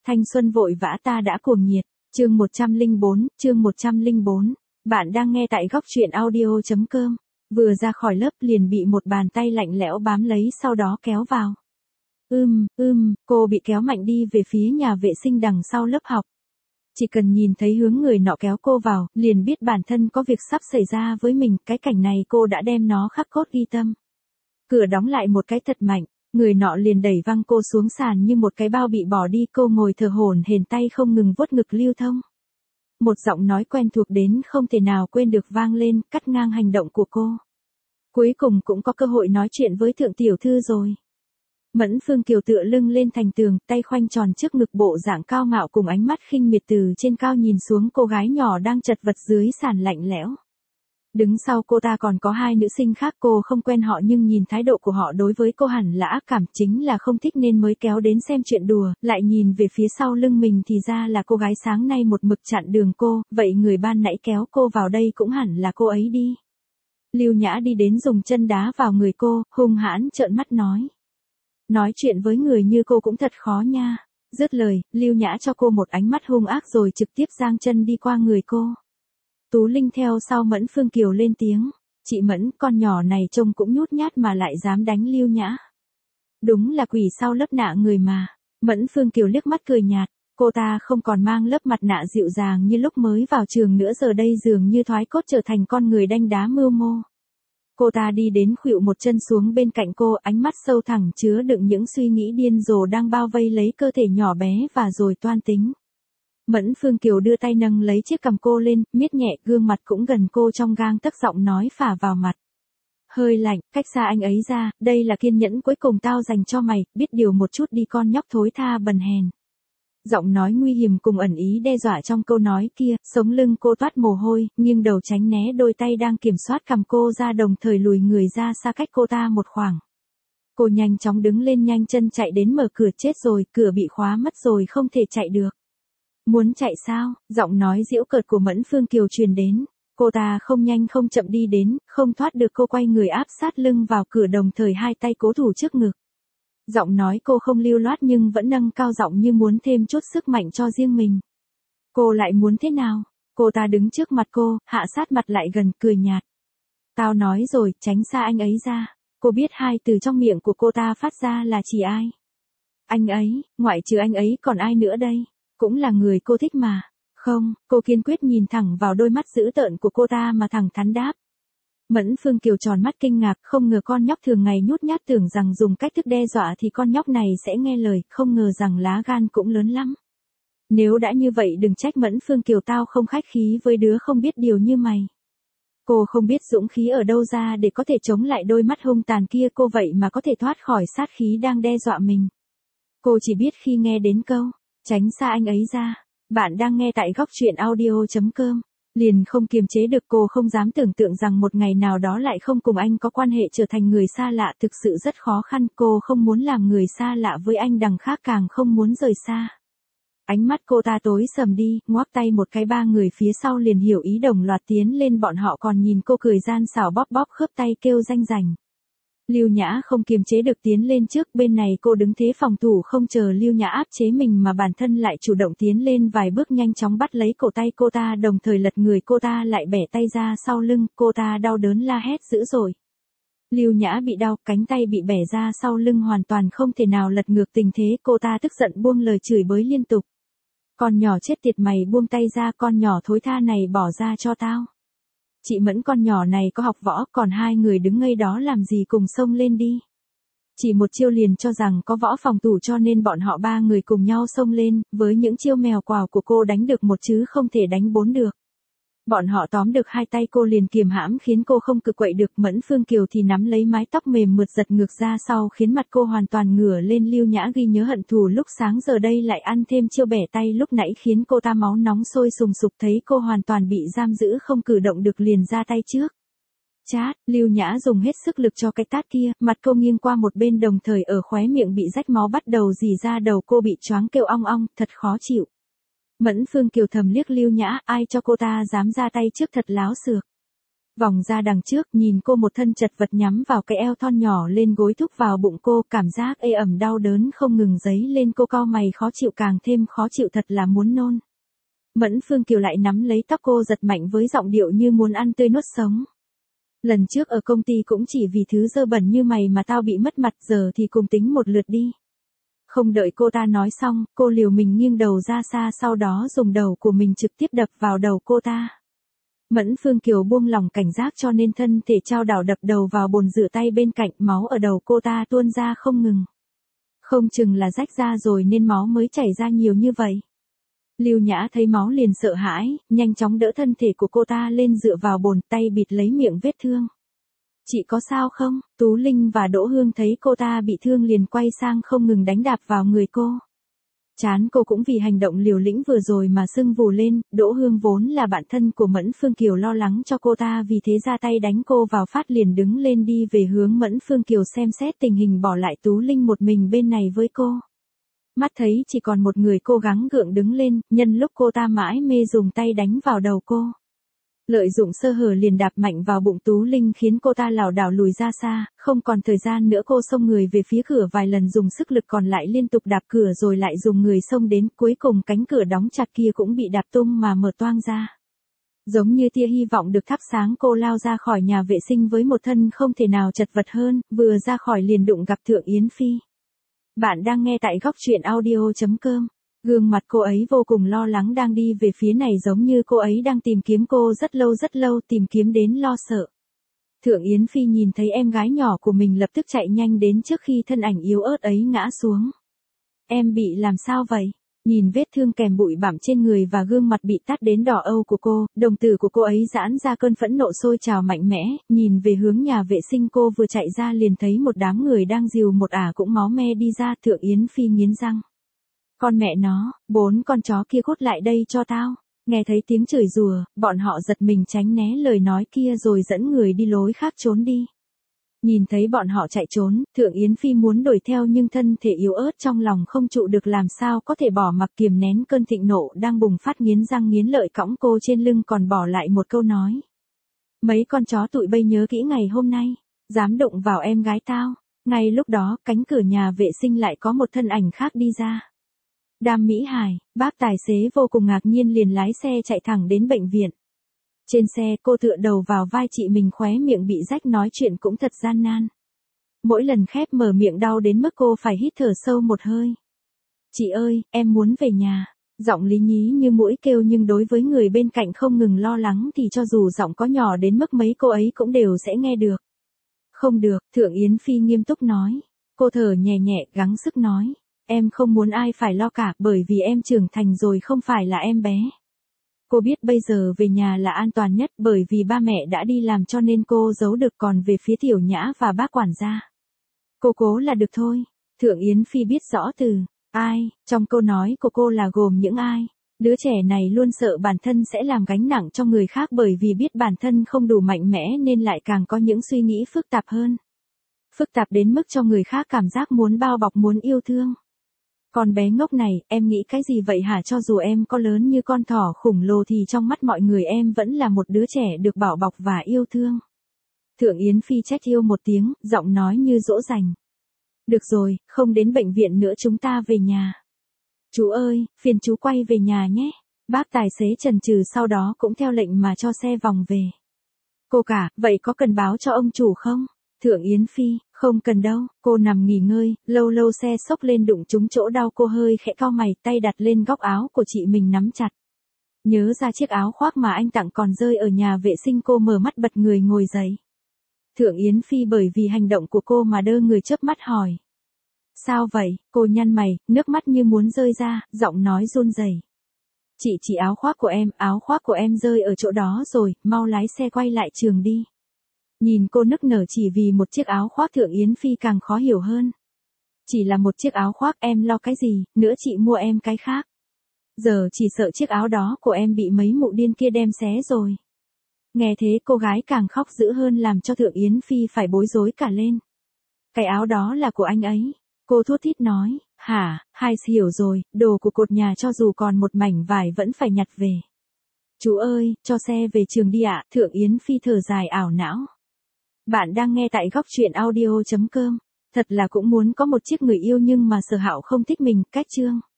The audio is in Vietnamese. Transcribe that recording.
Thanh xuân vội vã ta đã cuồng nhiệt, chương 104, bạn đang nghe tại góc truyện audio.com, vừa ra khỏi lớp liền bị một bàn tay lạnh lẽo bám lấy sau đó kéo vào. Cô bị kéo mạnh đi về phía nhà vệ sinh đằng sau lớp học. Chỉ cần nhìn thấy hướng người nọ kéo cô vào, liền biết bản thân có việc sắp xảy ra với mình, cái cảnh này cô đã đem nó khắc cốt ghi tâm. Cửa đóng lại một cái thật mạnh, người nọ liền đẩy văng cô xuống sàn như một cái bao bị bỏ đi, cô ngồi thở hổn hển tay không ngừng vuốt ngực lưu thông. Một giọng nói quen thuộc đến không thể nào quên được vang lên, cắt ngang hành động của cô. Cuối cùng cũng có cơ hội nói chuyện với thượng tiểu thư rồi. Mẫn Phương Kiều tựa lưng lên thành tường, tay khoanh tròn trước ngực, bộ dạng cao ngạo cùng ánh mắt khinh miệt từ trên cao nhìn xuống cô gái nhỏ đang chật vật dưới sàn lạnh lẽo. Đứng sau cô ta còn có hai nữ sinh khác, cô không quen họ nhưng nhìn thái độ của họ đối với cô hẳn là ác cảm, chính là không thích nên mới kéo đến xem chuyện đùa, lại nhìn về phía sau lưng mình thì ra là cô gái sáng nay một mực chặn đường cô, vậy người ban nãy kéo cô vào đây cũng hẳn là cô ấy đi. Lưu Nhã đi đến dùng chân đá vào người cô, hung hãn trợn mắt nói. Nói chuyện với người như cô cũng thật khó nha. Dứt lời, Lưu Nhã cho cô một ánh mắt hung ác rồi trực tiếp giang chân đi qua người cô. Tú Linh theo sau Mẫn Phương Kiều lên tiếng. Chị Mẫn, con nhỏ này trông cũng nhút nhát mà lại dám đánh Lưu Nhã. Đúng là quỷ sau lớp nạ người mà. Mẫn Phương Kiều liếc mắt cười nhạt. Cô ta không còn mang lớp mặt nạ dịu dàng như lúc mới vào trường nữa, giờ đây dường như thoái cốt trở thành con người đanh đá mưu mô. Cô ta đi đến khuỵu một chân xuống bên cạnh cô, ánh mắt sâu thẳm chứa đựng những suy nghĩ điên rồ đang bao vây lấy cơ thể nhỏ bé và rồi toan tính. Mẫn Phương Kiều đưa tay nâng lấy chiếc cằm cô lên, miết nhẹ, gương mặt cũng gần cô trong gang tấc, giọng nói phả vào mặt. Hơi lạnh, cách xa anh ấy ra, đây là kiên nhẫn cuối cùng tao dành cho mày, biết điều một chút đi con nhóc thối tha bần hèn. Giọng nói nguy hiểm cùng ẩn ý đe dọa trong câu nói kia, sống lưng cô toát mồ hôi, nhưng đầu tránh né đôi tay đang kiểm soát cằm cô ra, đồng thời lùi người ra xa cách cô ta một khoảng. Cô nhanh chóng đứng lên, nhanh chân chạy đến mở cửa, chết rồi, cửa bị khóa mất rồi, không thể chạy được. Muốn chạy sao? Giọng nói giễu cợt của Mẫn Phương Kiều truyền đến. Cô ta không nhanh không chậm đi đến, không thoát được, cô quay người áp sát lưng vào cửa, đồng thời hai tay cố thủ trước ngực. Giọng nói cô không lưu loát nhưng vẫn nâng cao giọng như muốn thêm chút sức mạnh cho riêng mình. Cô lại muốn thế nào? Cô ta đứng trước mặt cô, hạ sát mặt lại gần, cười nhạt. Tao nói rồi, tránh xa anh ấy ra. Cô biết hai từ trong miệng của cô ta phát ra là chỉ ai? Anh ấy, ngoại trừ anh ấy còn ai nữa đây? Cũng là người cô thích mà. Không, cô kiên quyết nhìn thẳng vào đôi mắt dữ tợn của cô ta mà thẳng thắn đáp. Mẫn Phương Kiều tròn mắt kinh ngạc, không ngờ con nhóc thường ngày nhút nhát, tưởng rằng dùng cách thức đe dọa thì con nhóc này sẽ nghe lời, không ngờ rằng lá gan cũng lớn lắm. Nếu đã như vậy đừng trách Mẫn Phương Kiều tao không khách khí với đứa không biết điều như mày. Cô không biết dũng khí ở đâu ra để có thể chống lại đôi mắt hung tàn kia, cô vậy mà có thể thoát khỏi sát khí đang đe dọa mình. Cô chỉ biết khi nghe đến câu, tránh xa anh ấy ra. Bạn đang nghe tại góc truyện audio.com. Liền không kiềm chế được, cô không dám tưởng tượng rằng một ngày nào đó lại không cùng anh có quan hệ, trở thành người xa lạ, thực sự rất khó khăn, cô không muốn làm người xa lạ với anh, đằng khác càng không muốn rời xa. Ánh mắt cô ta tối sầm đi, ngoắc tay một cái, ba người phía sau liền hiểu ý, đồng loạt tiến lên, bọn họ còn nhìn cô cười gian xảo, bóp bóp khớp tay kêu danh rành. Lưu Nhã không kiềm chế được tiến lên trước, bên này cô đứng thế phòng thủ, không chờ Lưu Nhã áp chế mình mà bản thân lại chủ động tiến lên vài bước, nhanh chóng bắt lấy cổ tay cô ta, đồng thời lật người cô ta lại, bẻ tay ra sau lưng, cô ta đau đớn la hét dữ dội. Lưu Nhã bị đau, cánh tay bị bẻ ra sau lưng, hoàn toàn không thể nào lật ngược tình thế, cô ta tức giận buông lời chửi bới liên tục. Con nhỏ chết tiệt, mày buông tay ra, con nhỏ thối tha này, bỏ ra cho tao. Chị Mẫn, con nhỏ này có học võ, còn hai người đứng ngây đó làm gì, cùng xông lên đi. Chỉ một chiêu liền cho rằng có võ phòng thủ, cho nên bọn họ ba người cùng nhau xông lên, với những chiêu mèo quào của cô đánh được một chứ không thể đánh bốn được. Bọn họ tóm được hai tay cô liền kiềm hãm khiến cô không cự quậy được, Mẫn Phương Kiều thì nắm lấy mái tóc mềm mượt giật ngược ra sau khiến mặt cô hoàn toàn ngửa lên. Lưu Nhã ghi nhớ hận thù lúc sáng, giờ đây lại ăn thêm chiêu bẻ tay lúc nãy khiến cô ta máu nóng sôi sùng sục, thấy cô hoàn toàn bị giam giữ không cử động được liền ra tay trước. Chát, Lưu Nhã dùng hết sức lực cho cái tát kia, mặt cô nghiêng qua một bên, đồng thời ở khóe miệng bị rách máu bắt đầu rỉ ra, đầu cô bị choáng kêu ong ong, thật khó chịu. Mẫn Phương Kiều thầm liếc Lưu Nhã, ai cho cô ta dám ra tay trước, thật láo xược. Vòng ra đằng trước, nhìn cô một thân chật vật nhắm vào cái eo thon nhỏ lên gối thúc vào bụng cô, cảm giác ê ẩm đau đớn không ngừng dấy lên, cô cau mày khó chịu, càng thêm khó chịu, thật là muốn nôn. Mẫn Phương Kiều lại nắm lấy tóc cô giật mạnh với giọng điệu như muốn ăn tươi nuốt sống. Lần trước ở công ty cũng chỉ vì thứ dơ bẩn như mày mà tao bị mất mặt, giờ thì cùng tính một lượt đi. Không đợi cô ta nói xong, cô liều mình nghiêng đầu ra xa, sau đó dùng đầu của mình trực tiếp đập vào đầu cô ta. Mẫn Phương Kiều buông lỏng cảnh giác cho nên thân thể chao đảo đập đầu vào bồn rửa tay bên cạnh, máu ở đầu cô ta tuôn ra không ngừng. Không chừng là rách ra rồi nên máu mới chảy ra nhiều như vậy. Lưu Nhã thấy máu liền sợ hãi, nhanh chóng đỡ thân thể của cô ta lên dựa vào bồn, tay bịt lấy miệng vết thương. Chị có sao không? Tú Linh và Đỗ Hương thấy cô ta bị thương liền quay sang không ngừng đánh đạp vào người cô. Chán cô cũng vì hành động liều lĩnh vừa rồi mà sưng vù lên, Đỗ Hương vốn là bạn thân của Mẫn Phương Kiều lo lắng cho cô ta vì thế ra tay đánh cô vào phát, liền đứng lên đi về hướng Mẫn Phương Kiều xem xét tình hình, bỏ lại Tú Linh một mình bên này với cô. Mắt thấy chỉ còn một người, cô gắng gượng đứng lên, nhân lúc cô ta mãi mê dùng tay đánh vào đầu cô. Lợi dụng sơ hở liền đạp mạnh vào bụng Tú Linh khiến cô ta lảo đảo lùi ra xa, không còn thời gian nữa cô xông người về phía cửa vài lần, dùng sức lực còn lại liên tục đạp cửa rồi lại dùng người xông đến, cuối cùng cánh cửa đóng chặt kia cũng bị đạp tung mà mở toang ra. Giống như tia hy vọng được thắp sáng, cô lao ra khỏi nhà vệ sinh với một thân không thể nào chật vật hơn, vừa ra khỏi liền đụng gặp Thượng Yến Phi. Bạn đang nghe tại góc truyện audio.com. Gương mặt cô ấy vô cùng lo lắng đang đi về phía này, giống như cô ấy đang tìm kiếm cô rất lâu, tìm kiếm đến lo sợ. Thượng Yến Phi nhìn thấy em gái nhỏ của mình lập tức chạy nhanh đến trước khi thân ảnh yếu ớt ấy ngã xuống. Em bị làm sao vậy? Nhìn vết thương kèm bụi bặm trên người và gương mặt bị tát đến đỏ âu của cô, đồng tử của cô ấy giãn ra, cơn phẫn nộ sôi trào mạnh mẽ, nhìn về hướng nhà vệ sinh cô vừa chạy ra liền thấy một đám người đang dìu một ả cũng máu me đi ra. Thượng Yến Phi nghiến răng. Con mẹ nó, 4 con chó kia cút lại đây cho tao. Nghe thấy tiếng chửi rủa, bọn họ giật mình tránh né lời nói kia rồi dẫn người đi lối khác trốn đi. Nhìn thấy bọn họ chạy trốn, Thượng Yến Phi muốn đuổi theo nhưng thân thể yếu ớt trong lòng không trụ được, làm sao có thể bỏ mặc, kiềm nén cơn thịnh nộ đang bùng phát, nghiến răng nghiến lợi cõng cô trên lưng, còn bỏ lại một câu nói. Mấy con chó tụi bay nhớ kỹ ngày hôm nay, dám đụng vào em gái tao. Ngay lúc đó, cánh cửa nhà vệ sinh lại có một thân ảnh khác đi ra. Đàm Mỹ Hải, bác tài xế vô cùng ngạc nhiên liền lái xe chạy thẳng đến bệnh viện. Trên xe cô tựa đầu vào vai chị mình, khóe miệng bị rách, nói chuyện cũng thật gian nan. Mỗi lần khép mở miệng đau đến mức cô phải hít thở sâu một hơi. Chị ơi, em muốn về nhà. Giọng lý nhí như mũi kêu, nhưng đối với người bên cạnh không ngừng lo lắng thì cho dù giọng có nhỏ đến mức mấy cô ấy cũng đều sẽ nghe được. Không được, Thượng Yến Phi nghiêm túc nói. Cô thở nhẹ nhẹ, gắng sức nói. Em không muốn ai phải lo cả, bởi vì em trưởng thành rồi, không phải là em bé. Cô biết bây giờ về nhà là an toàn nhất, bởi vì ba mẹ đã đi làm cho nên cô giấu được, còn về phía Tiểu Nhã và bác quản gia, cô cố là được thôi. Thượng Yến Phi biết rõ từ ai trong câu nói của cô là gồm những ai. Đứa trẻ này luôn sợ bản thân sẽ làm gánh nặng cho người khác, bởi vì biết bản thân không đủ mạnh mẽ nên lại càng có những suy nghĩ phức tạp hơn. Phức tạp đến mức cho người khác cảm giác muốn bao bọc, muốn yêu thương. Con bé ngốc này, em nghĩ cái gì vậy hả? Cho dù em có lớn như con thỏ khổng lồ thì trong mắt mọi người em vẫn là một đứa trẻ được bảo bọc và yêu thương. Thượng Yến Phi trách yêu một tiếng, giọng nói như dỗ dành. Được rồi, không đến bệnh viện nữa, chúng ta về nhà. Chú ơi, phiền chú quay về nhà nhé. Bác tài xế chần chừ, sau đó cũng theo lệnh mà cho xe vòng về. Cô cả, vậy có cần báo cho ông chủ không? Thượng Yến Phi, không cần đâu, cô nằm nghỉ ngơi, lâu lâu xe xốc lên đụng trúng chỗ đau, cô hơi khẽ cau mày, tay đặt lên góc áo của chị mình nắm chặt. Nhớ ra chiếc áo khoác mà anh tặng còn rơi ở nhà vệ sinh, cô mở mắt bật người ngồi dậy. Thượng Yến Phi bởi vì hành động của cô mà đơ người, chớp mắt hỏi. Sao vậy? Cô nhăn mày, nước mắt như muốn rơi ra, giọng nói run rẩy. Chị áo khoác của em rơi ở chỗ đó rồi, mau lái xe quay lại trường đi. Nhìn cô nức nở chỉ vì một chiếc áo khoác, Thượng Yến Phi càng khó hiểu hơn. Chỉ là một chiếc áo khoác, em lo cái gì, nữa chị mua em cái khác. Giờ chỉ sợ chiếc áo đó của em bị mấy mụ điên kia đem xé rồi. Nghe thế cô gái càng khóc dữ hơn, làm cho Thượng Yến Phi phải bối rối cả lên. Cái áo đó là của anh ấy. Cô thút thít nói, hả, hiểu rồi, đồ của cột nhà cho dù còn một mảnh vải vẫn phải nhặt về. Chú ơi, cho xe về trường đi ạ, Thượng Yến Phi thở dài ảo não. Bạn đang nghe tại góc truyện audio.com. Thật là cũng muốn có một chiếc người yêu nhưng mà Sở Hạo không thích mình, cách chương.